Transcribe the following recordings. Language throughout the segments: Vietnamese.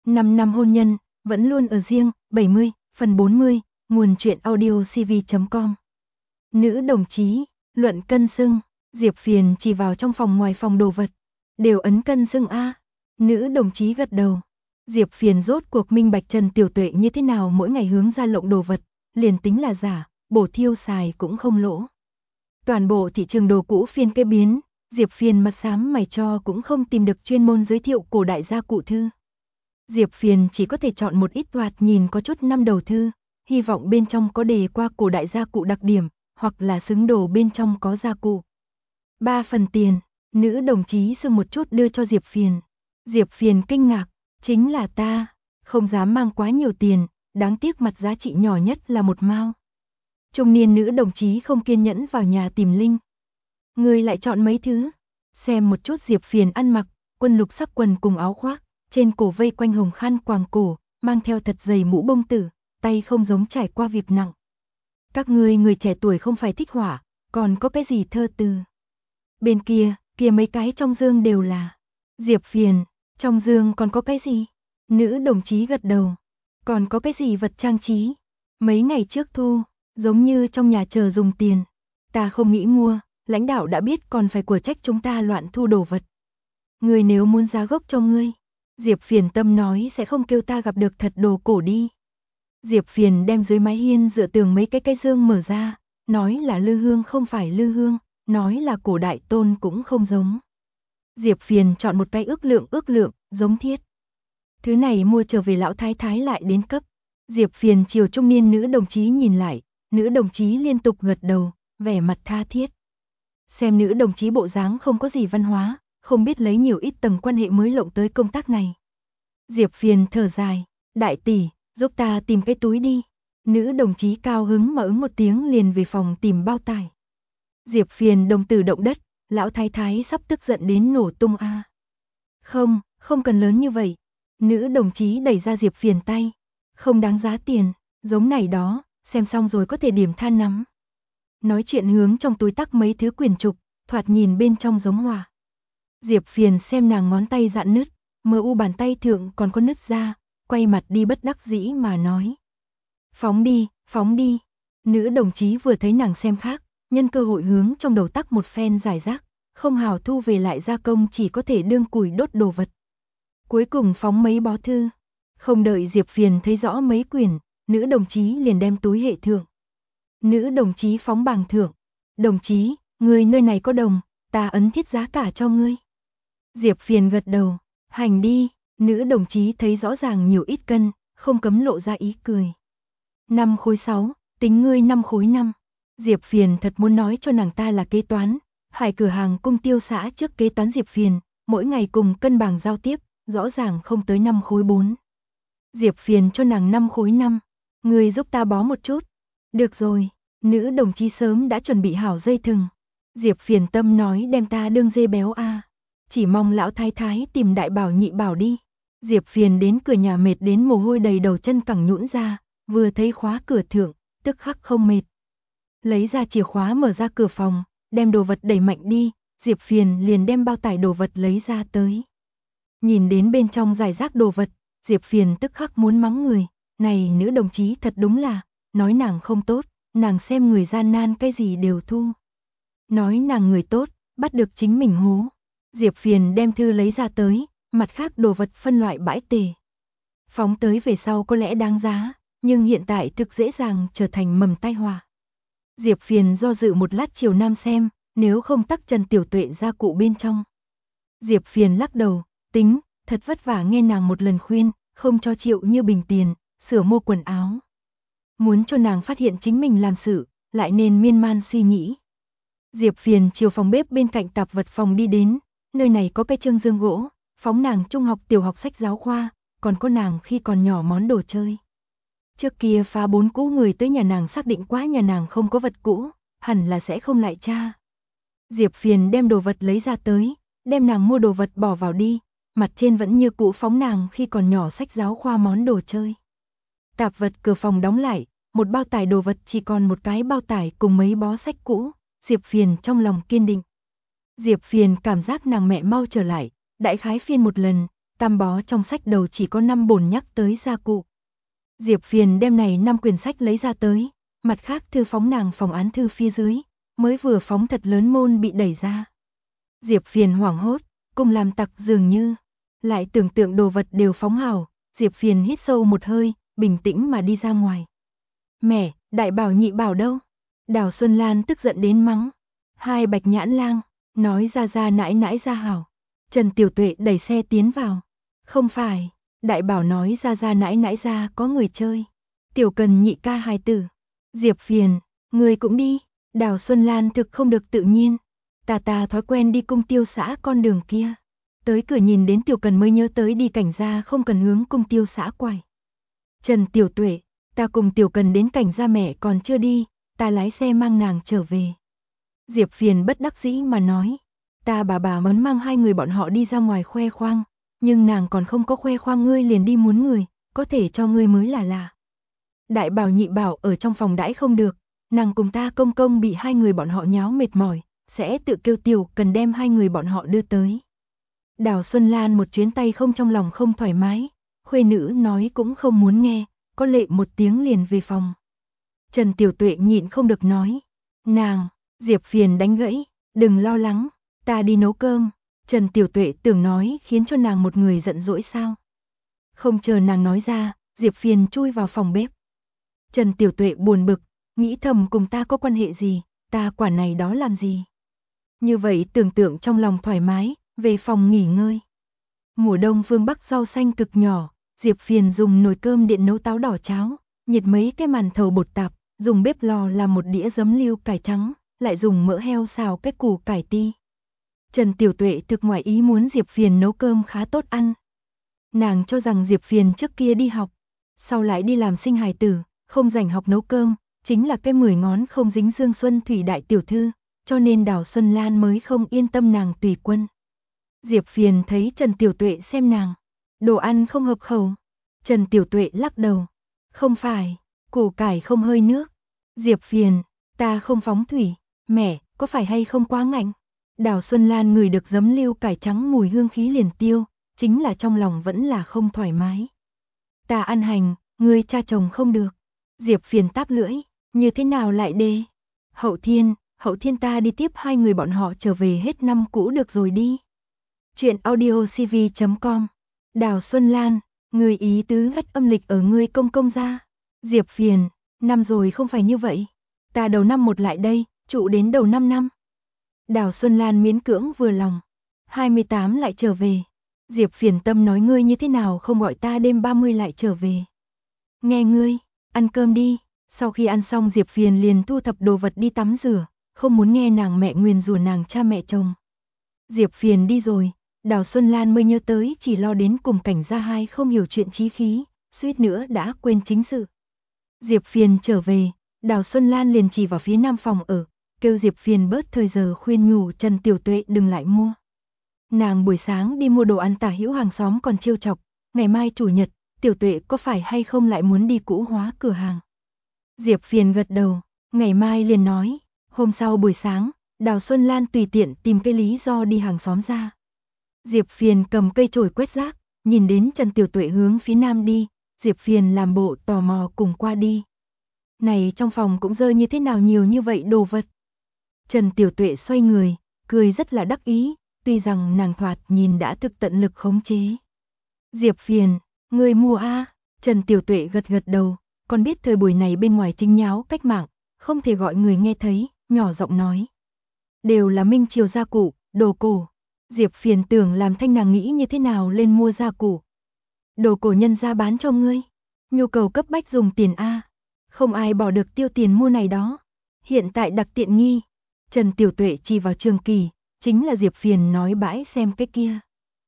5 năm hôn nhân, vẫn luôn ở riêng, 70, phần 40, nguồn truyện audio cv.com. Nữ đồng chí, luận cân xưng, Diệp Phiền chỉ vào trong phòng ngoài phòng đồ vật, đều ấn cân xưng a. Nữ đồng chí gật đầu. Diệp Phiền rốt cuộc minh bạch Trần Tiểu Tuệ như thế nào mỗi ngày hướng ra lộng đồ vật, liền tính là giả, bổ thiêu xài cũng không lỗ. Toàn bộ thị trường đồ cũ phiên cái biến, Diệp Phiền mặt xám mày cho cũng không tìm được chuyên môn giới thiệu cổ đại gia cụ thư. Diệp Phiền chỉ có thể chọn một ít thoạt nhìn có chút năm đầu thư, hy vọng bên trong có đề qua cổ đại gia cụ đặc điểm, hoặc là xứng đồ bên trong có gia cụ. 3 phần tiền, nữ đồng chí sưng một chút đưa cho Diệp Phiền. Diệp Phiền kinh ngạc, chính là ta, không dám mang quá nhiều tiền, đáng tiếc mặt giá trị nhỏ nhất là 1 mao. Trung niên nữ đồng chí không kiên nhẫn vào nhà tìm Linh. Người lại chọn mấy thứ, xem một chút. Diệp Phiền ăn mặc, quân lục sắc quần cùng áo khoác, trên cổ vây quanh hồng khăn quàng cổ, mang theo thật dày mũ bông tử, tay không giống trải qua việc nặng. Các ngươi người trẻ tuổi không phải thích họa, còn có cái gì thơ từ? Bên kia mấy cái trong dương đều là. Diệp Phiền, trong dương còn có cái gì? Nữ đồng chí gật đầu. Còn có cái gì vật trang trí? Mấy ngày trước thu, giống như trong nhà chờ dùng tiền. Ta không nghĩ mua, lãnh đạo đã biết còn phải của trách chúng ta loạn thu đồ vật. Người nếu muốn giá gốc cho ngươi, Diệp Phiền tâm nói sẽ không kêu ta gặp được thật đồ cổ đi. Diệp Phiền đem dưới mái hiên dựa tường mấy cái dương mở ra, nói là lư hương không phải lư hương, nói là cổ đại tôn cũng không giống. Diệp Phiền chọn một cái ước lượng, giống thiết. Thứ này mua trở về lão thái thái lại đến cấp. Diệp Phiền chiều trung niên nữ đồng chí nhìn lại, nữ đồng chí liên tục gật đầu, vẻ mặt tha thiết. Xem nữ đồng chí bộ dáng không có gì văn hóa, không biết lấy nhiều ít tầng quan hệ mới lộng tới công tác này. Diệp Phiền thở dài, đại tỷ, giúp ta tìm cái túi đi. Nữ đồng chí cao hứng mà ứng một tiếng liền về phòng tìm bao tải. Diệp Phiền đồng tử động đất, lão thái thái sắp tức giận đến nổ tung a. Không cần lớn như vậy. Nữ đồng chí đẩy ra Diệp Phiền tay. Không đáng giá tiền, giống này đó, xem xong rồi có thể điểm than nắm. Nói chuyện hướng trong túi tắc mấy thứ quyển trục, thoạt nhìn bên trong giống hòa. Diệp Phiền xem nàng ngón tay dạn nứt, mờ u bàn tay thượng còn có nứt ra, quay mặt đi bất đắc dĩ mà nói. Phóng đi. Nữ đồng chí vừa thấy nàng xem khác, nhân cơ hội hướng trong đầu tắc một phen giải rác, không hào thu về lại gia công chỉ có thể đương củi đốt đồ vật. Cuối cùng phóng mấy bó thư, không đợi Diệp Phiền thấy rõ mấy quyển, nữ đồng chí liền đem túi hệ thượng. Nữ đồng chí phóng bảng thượng, đồng chí, người nơi này có đồng, ta ấn thiết giá cả cho ngươi. Diệp Phiền gật đầu, hành đi. Nữ đồng chí thấy rõ ràng nhiều ít cân, không cấm lộ ra ý cười. 5 khối 6, tính ngươi 5 khối 5. Diệp Phiền thật muốn nói cho nàng ta là kế toán, hải cửa hàng cung tiêu xã trước kế toán Diệp Phiền, mỗi ngày cùng cân bảng giao tiếp, rõ ràng không tới 5 khối 4. Diệp Phiền cho nàng 5 khối 5, ngươi giúp ta bó một chút. Được rồi, nữ đồng chí sớm đã chuẩn bị hảo dây thừng. Diệp Phiền tâm nói đem ta đương dê béo a. Chỉ mong lão thái thái tìm đại bảo nhị bảo đi. Diệp Phiền đến cửa nhà mệt đến mồ hôi đầy đầu chân cẳng nhũn ra, vừa thấy khóa cửa thượng, tức khắc không mệt. Lấy ra chìa khóa mở ra cửa phòng, đem đồ vật đẩy mạnh đi, Diệp Phiền liền đem bao tải đồ vật lấy ra tới. Nhìn đến bên trong rải rác đồ vật, Diệp Phiền tức khắc muốn mắng người, này nữ đồng chí thật đúng là, nói nàng không tốt, nàng xem người gian nan cái gì đều thu. Nói nàng người tốt, bắt được chính mình hố. Diệp Phiền đem thư lấy ra tới, mặt khác đồ vật phân loại bãi tề. Phóng tới về sau có lẽ đáng giá, nhưng hiện tại thực dễ dàng trở thành mầm tai họa. Diệp Phiền do dự một lát chiều nam xem, nếu không tắc Trần Tiểu Tuệ gia cụ bên trong. Diệp Phiền lắc đầu, tính, thật vất vả nghe nàng một lần khuyên, không cho Triệu Như Bình tiền, sửa mua quần áo. Muốn cho nàng phát hiện chính mình làm sự, lại nên miên man suy nghĩ. Diệp Phiền chiều phòng bếp bên cạnh tạp vật phòng đi đến, nơi này có cái trương dương gỗ, phóng nàng trung học tiểu học sách giáo khoa, còn có nàng khi còn nhỏ món đồ chơi. Trước kia phá 4 cũ người tới nhà nàng xác định quá nhà nàng không có vật cũ, hẳn là sẽ không lại tra. Diệp Phiền đem đồ vật lấy ra tới, đem nàng mua đồ vật bỏ vào đi, mặt trên vẫn như cũ phóng nàng khi còn nhỏ sách giáo khoa món đồ chơi. Tạp vật cửa phòng đóng lại, một bao tải đồ vật chỉ còn một cái bao tải cùng mấy bó sách cũ, Diệp Phiền trong lòng kiên định. Diệp Phiền cảm giác nàng mẹ mau trở lại, đại khái phiên một lần, tam bó trong sách đầu chỉ có 5 bổn nhắc tới gia cụ. Diệp Phiền đem này 5 quyển sách lấy ra tới, mặt khác thư phóng nàng phòng án thư phía dưới, mới vừa phóng thật lớn môn bị đẩy ra. Diệp Phiền hoảng hốt, cùng làm tặc dường như, lại tưởng tượng đồ vật đều phóng hảo, Diệp Phiền hít sâu một hơi, bình tĩnh mà đi ra ngoài. Mẹ, đại bảo nhị bảo đâu? Đào Xuân Lan tức giận đến mắng. Hai Bạch Nhãn Lang, nói ra nãi nãi ra hảo. Trần Tiểu Tuệ đẩy xe tiến vào. Không phải, đại bảo nói ra nãi nãi ra có người chơi. Tiểu Cần nhị ca hài tử. Diệp Phiền, người cũng đi. Đào Xuân Lan thực không được tự nhiên. Ta thói quen đi cung tiêu xã con đường kia. Tới cửa nhìn đến Tiểu Cần mới nhớ tới đi Cảnh gia không cần hướng cung tiêu xã quay. Trần Tiểu Tuệ, ta cùng Tiểu Cần đến Cảnh gia mẹ còn chưa đi, ta lái xe mang nàng trở về. Diệp Phiền bất đắc dĩ mà nói, ta bà muốn mang hai người bọn họ đi ra ngoài khoe khoang, nhưng nàng còn không có khoe khoang ngươi liền đi muốn người, có thể cho ngươi mới là lạ. Đại bảo nhị bảo ở trong phòng đãi không được, nàng cùng ta công bị hai người bọn họ nháo mệt mỏi, sẽ tự kêu Tiểu Cần đem hai người bọn họ đưa tới. Đào Xuân Lan một chuyến tay không trong lòng không thoải mái, khuê nữ nói cũng không muốn nghe, có lệ một tiếng liền về phòng. Trần Tiểu Tuệ nhịn không được nói, nàng, Diệp Phiền đánh gãy, đừng lo lắng, ta đi nấu cơm. Trần Tiểu Tuệ tưởng nói khiến cho nàng một người giận dỗi sao. Không chờ nàng nói ra, Diệp Phiền chui vào phòng bếp. Trần Tiểu Tuệ buồn bực, nghĩ thầm cùng ta có quan hệ gì, ta quản này đó làm gì. Như vậy tưởng tượng trong lòng thoải mái, về phòng nghỉ ngơi. Mùa đông phương Bắc rau xanh cực nhỏ, Diệp Phiền dùng nồi cơm điện nấu táo đỏ cháo, nhiệt mấy cái màn thầu bột tạp, dùng bếp lò làm một đĩa giấm lưu cải trắng, lại dùng mỡ heo xào cái củ cải ti. Trần Tiểu Tuệ thực ngoài ý muốn Diệp Phiền nấu cơm khá tốt ăn. Nàng cho rằng Diệp Phiền trước kia đi học, sau lại đi làm sinh hài tử, không rảnh học nấu cơm, chính là cái 10 ngón không dính Dương Xuân Thủy đại tiểu thư, cho nên Đào Xuân Lan mới không yên tâm nàng tùy quân. Diệp Phiền thấy Trần Tiểu Tuệ xem nàng, đồ ăn không hợp khẩu. Trần Tiểu Tuệ lắc đầu, không phải, củ cải không hơi nước. Diệp Phiền, ta không phóng thủy, mẹ, có phải hay không quá ngạnh? Đào Xuân Lan ngửi được giấm lưu cải trắng mùi hương khí liền tiêu, chính là trong lòng vẫn là không thoải mái. Ta ăn hành, ngươi cha chồng không được. Diệp Phiền táp lưỡi, như thế nào lại đê? Hậu thiên ta đi tiếp hai người bọn họ trở về hết năm cũ được rồi đi. Chuyện audiocv.com. Đào Xuân Lan, người ý tứ gắt âm lịch ở ngươi công ra. Diệp Phiền, năm rồi không phải như vậy. Ta đầu năm một lại đây, trụ đến đầu 5 năm. Đào Xuân Lan miễn cưỡng vừa lòng. 28 lại trở về. Diệp Phiền tâm nói ngươi như thế nào không gọi ta đêm 30 lại trở về. Nghe ngươi, ăn cơm đi. Sau khi ăn xong Diệp Phiền liền thu thập đồ vật đi tắm rửa, không muốn nghe nàng mẹ nguyền rủa nàng cha mẹ chồng. Diệp Phiền đi rồi, Đào Xuân Lan mới nhớ tới chỉ lo đến cùng Cảnh gia hai không hiểu chuyện chí khí, suýt nữa đã quên chính sự. Diệp Phiền trở về, Đào Xuân Lan liền chỉ vào phía nam phòng ở, kêu Diệp Phiền bớt thời giờ khuyên nhủ Trần Tiểu Tuệ đừng lại mua. Nàng buổi sáng đi mua đồ ăn tả hữu hàng xóm còn trêu chọc, ngày mai chủ nhật, Tiểu Tuệ có phải hay không lại muốn đi cũ hóa cửa hàng. Diệp Phiền gật đầu, ngày mai liền nói, hôm sau buổi sáng, Đào Xuân Lan tùy tiện tìm cái lý do đi hàng xóm ra. Diệp Phiền cầm cây chổi quét rác, nhìn đến Trần Tiểu Tuệ hướng phía nam đi, Diệp Phiền làm bộ tò mò cùng qua đi. Này trong phòng cũng dơ như thế nào nhiều như vậy đồ vật. Trần Tiểu Tuệ xoay người, cười rất là đắc ý, tuy rằng nàng thoạt nhìn đã thực tận lực khống chế. Diệp Phiền, người mua a? Trần Tiểu Tuệ gật gật đầu, còn biết thời buổi này bên ngoài chính nháo cách mạng, không thể gọi người nghe thấy, nhỏ giọng nói. Đều là Minh Triều gia cụ, đồ cổ. Diệp Phiền tưởng làm thanh nàng nghĩ như thế nào lên mua gia cụ. Đồ cổ nhân gia bán cho ngươi, nhu cầu cấp bách dùng tiền a, không ai bỏ được tiêu tiền mua này đó. Hiện tại đặc tiện nghi. Trần Tiểu Tuệ chỉ vào Trường Kỳ, chính là Diệp Phiền nói bãi xem cái kia.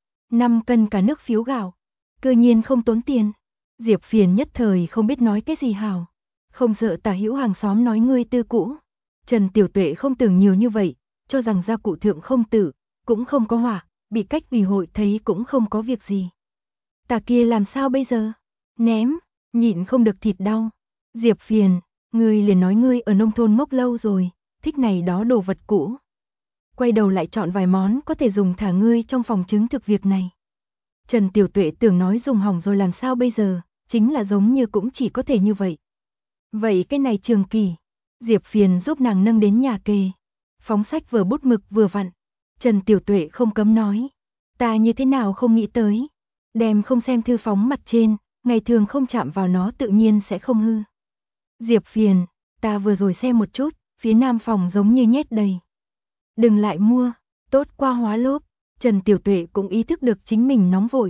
5 cân cả nước phiếu gạo, cơ nhiên không tốn tiền. Diệp Phiền nhất thời không biết nói cái gì hảo, không sợ tả hữu hàng xóm nói ngươi tư cũ. Trần Tiểu Tuệ không tưởng nhiều như vậy, cho rằng gia cụ thượng không tử, cũng không có hỏa, bị cách ủy hội thấy cũng không có việc gì. Tà kia làm sao bây giờ? Ném, nhịn không được thịt đau. Diệp Phiền, ngươi liền nói ngươi ở nông thôn ngốc lâu rồi, thích này đó đồ vật cũ. Quay đầu lại chọn vài món có thể dùng thả ngươi trong phòng chứng thực việc này. Trần Tiểu Tuệ tưởng nói dùng hỏng rồi làm sao bây giờ, chính là giống như cũng chỉ có thể như vậy. Vậy cái này Trường Kỳ, Diệp Phiền giúp nàng nâng đến nhà kề. Phóng sách vừa bút mực vừa vặn. Trần Tiểu Tuệ không cấm nói. Ta như thế nào không nghĩ tới. Đem không xem thư phóng mặt trên, ngày thường không chạm vào nó tự nhiên sẽ không hư. Diệp Phiền, ta vừa rồi xem một chút, phía nam phòng giống như nhét đầy. Đừng lại mua, tốt qua hóa lốp. Trần Tiểu Tuệ cũng ý thức được chính mình nóng vội.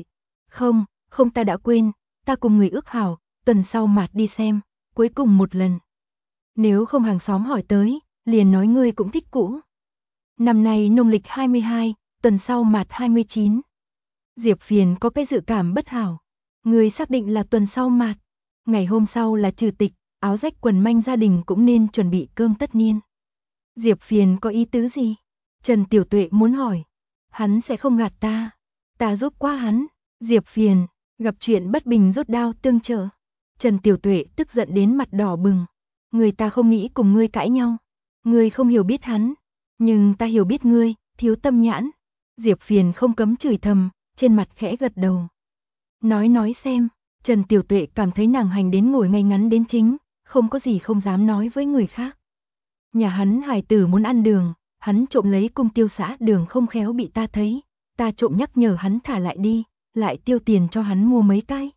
Không ta đã quên, ta cùng người ước hảo, tuần sau mạt đi xem, cuối cùng một lần. Nếu không hàng xóm hỏi tới, liền nói ngươi cũng thích cũ. Năm nay nông lịch 22, tuần sau mạt 29. Diệp Phiền có cái dự cảm bất hảo. Ngươi xác định là tuần sau mạt. Ngày hôm sau là trừ tịch, áo rách quần manh gia đình cũng nên chuẩn bị cơm tất niên. Diệp Phiền có ý tứ gì? Trần Tiểu Tuệ muốn hỏi. Hắn sẽ không gạt ta. Ta giúp qua hắn. Diệp Phiền, gặp chuyện bất bình rút đao tương trợ. Trần Tiểu Tuệ tức giận đến mặt đỏ bừng. Người ta không nghĩ cùng ngươi cãi nhau. Ngươi không hiểu biết hắn. Nhưng ta hiểu biết ngươi, thiếu tâm nhãn. Diệp Phiền không cấm chửi thầm, trên mặt khẽ gật đầu. Nói xem. Trần Tiểu Tuệ cảm thấy nàng hành đến ngồi ngay ngắn đến chính, không có gì không dám nói với người khác. Nhà hắn hài tử muốn ăn đường, hắn trộm lấy cung tiêu xã đường không khéo bị ta thấy, ta trộm nhắc nhở hắn thả lại đi, lại tiêu tiền cho hắn mua mấy cái.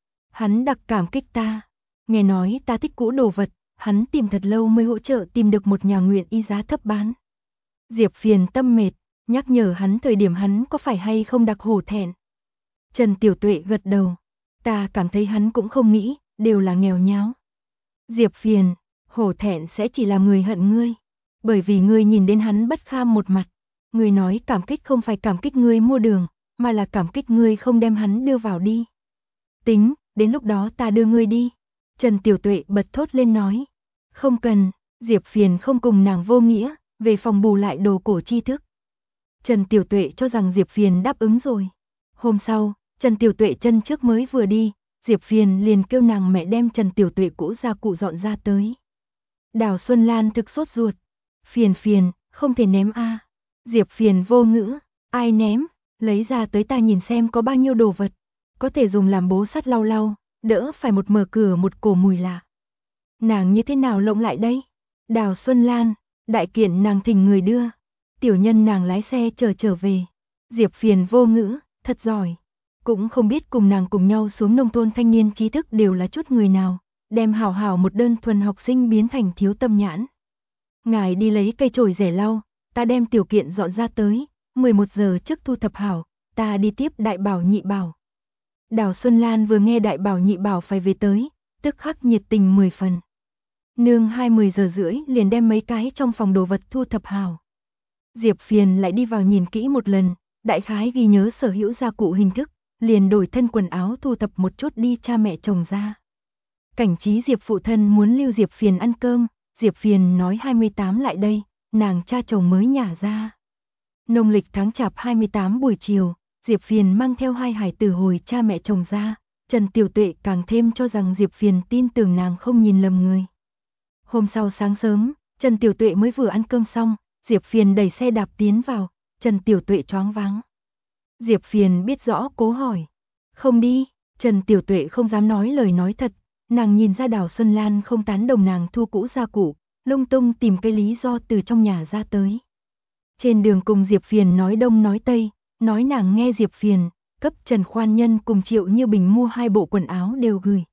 Hắn đặc cảm kích ta, nghe nói ta thích cũ đồ vật, hắn tìm thật lâu mới hỗ trợ tìm được một nhà nguyện y giá thấp bán. Diệp Phiền tâm mệt, nhắc nhở hắn thời điểm hắn có phải hay không đặc hổ thẹn. Trần Tiểu Tuệ gật đầu, ta cảm thấy hắn cũng không nghĩ, đều là nghèo nháo. Diệp Phiền, hổ thẹn sẽ chỉ làm người hận ngươi, bởi vì ngươi nhìn đến hắn bất kham một mặt. Ngươi nói cảm kích không phải cảm kích ngươi mua đường, mà là cảm kích ngươi không đem hắn đưa vào đi. Tính, đến lúc đó ta đưa ngươi đi. Trần Tiểu Tuệ bật thốt lên nói. Không cần, Diệp Phiền không cùng nàng vô nghĩa, về phòng bù lại đồ cổ tri thức. Trần Tiểu Tuệ cho rằng Diệp Phiền đáp ứng rồi. Hôm sau, Trần Tiểu Tuệ chân trước mới vừa đi, Diệp Phiền liền kêu nàng mẹ đem Trần Tiểu Tuệ cũ gia cụ dọn ra tới. Đào Xuân Lan thực sốt ruột. Phiền, không thể ném a. Diệp Phiền vô ngữ, ai ném, lấy ra tới ta nhìn xem có bao nhiêu đồ vật. Có thể dùng làm bố sắt lau lau, đỡ phải một mở cửa một cổ mùi lạ. Nàng như thế nào lộng lại đây? Đào Xuân Lan, đại kiện nàng thỉnh người đưa. Tiểu nhân nàng lái xe trở về. Diệp Phiền vô ngữ, thật giỏi. Cũng không biết cùng nàng cùng nhau xuống nông thôn thanh niên trí thức đều là chút người nào, đem hảo một đơn thuần học sinh biến thành thiếu tâm nhãn. Ngài đi lấy cây chổi rẻ lau, ta đem tiểu kiện dọn ra tới, 11 giờ trước thu thập hảo, ta đi tiếp đại bảo nhị bảo. Đào Xuân Lan vừa nghe đại bảo nhị bảo phải về tới, tức khắc nhiệt tình 10 phần. Nương 20 giờ rưỡi liền đem mấy cái trong phòng đồ vật thu thập hảo. Diệp Phiền lại đi vào nhìn kỹ một lần, đại khái ghi nhớ sở hữu gia cụ hình thức, liền đổi thân quần áo thu thập một chút đi cha mẹ chồng ra. Cảnh trí Diệp phụ thân muốn lưu Diệp Phiền ăn cơm, Diệp Phiền nói 28 lại đây, nàng cha chồng mới nhả ra. Nông lịch tháng chạp 28 buổi chiều, Diệp Phiền mang theo hai hài tử hồi cha mẹ chồng ra, Trần Tiểu Tuệ càng thêm cho rằng Diệp Phiền tin tưởng nàng không nhìn lầm người. Hôm sau sáng sớm, Trần Tiểu Tuệ mới vừa ăn cơm xong, Diệp Phiền đẩy xe đạp tiến vào, Trần Tiểu Tuệ choáng váng. Diệp Phiền biết rõ cố hỏi. Không đi, Trần Tiểu Tuệ không dám nói lời nói thật, nàng nhìn ra Đào Xuân Lan không tán đồng nàng thu cũ gia cụ, lung tung tìm cái lý do từ trong nhà ra tới. Trên đường cùng Diệp Phiền nói đông nói tây, nói nàng nghe Diệp Phiền, cấp Trần Khoan Nhân cùng Triệu Như Bình mua 2 bộ quần áo đều gửi.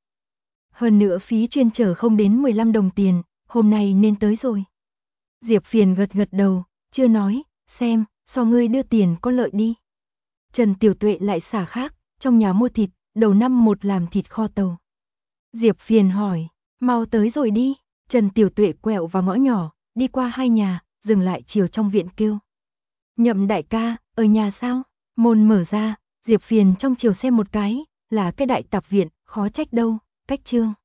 Hơn nữa phí chuyên chở không đến 15 đồng tiền, hôm nay nên tới rồi. Diệp Phiền gật đầu, chưa nói, xem, so ngươi đưa tiền có lợi đi. Trần Tiểu Tuệ lại xả khác, trong nhà mua thịt, đầu năm một làm thịt kho tàu. Diệp Phiền hỏi, mau tới rồi đi. Trần Tiểu Tuệ quẹo vào ngõ nhỏ, đi qua 2 nhà, dừng lại chiều trong viện kêu. Nhậm đại ca, ở nhà sao? Môn mở ra, Diệp Phiền trong chiều xem một cái, là cái đại tạp viện, khó trách đâu, cách chương.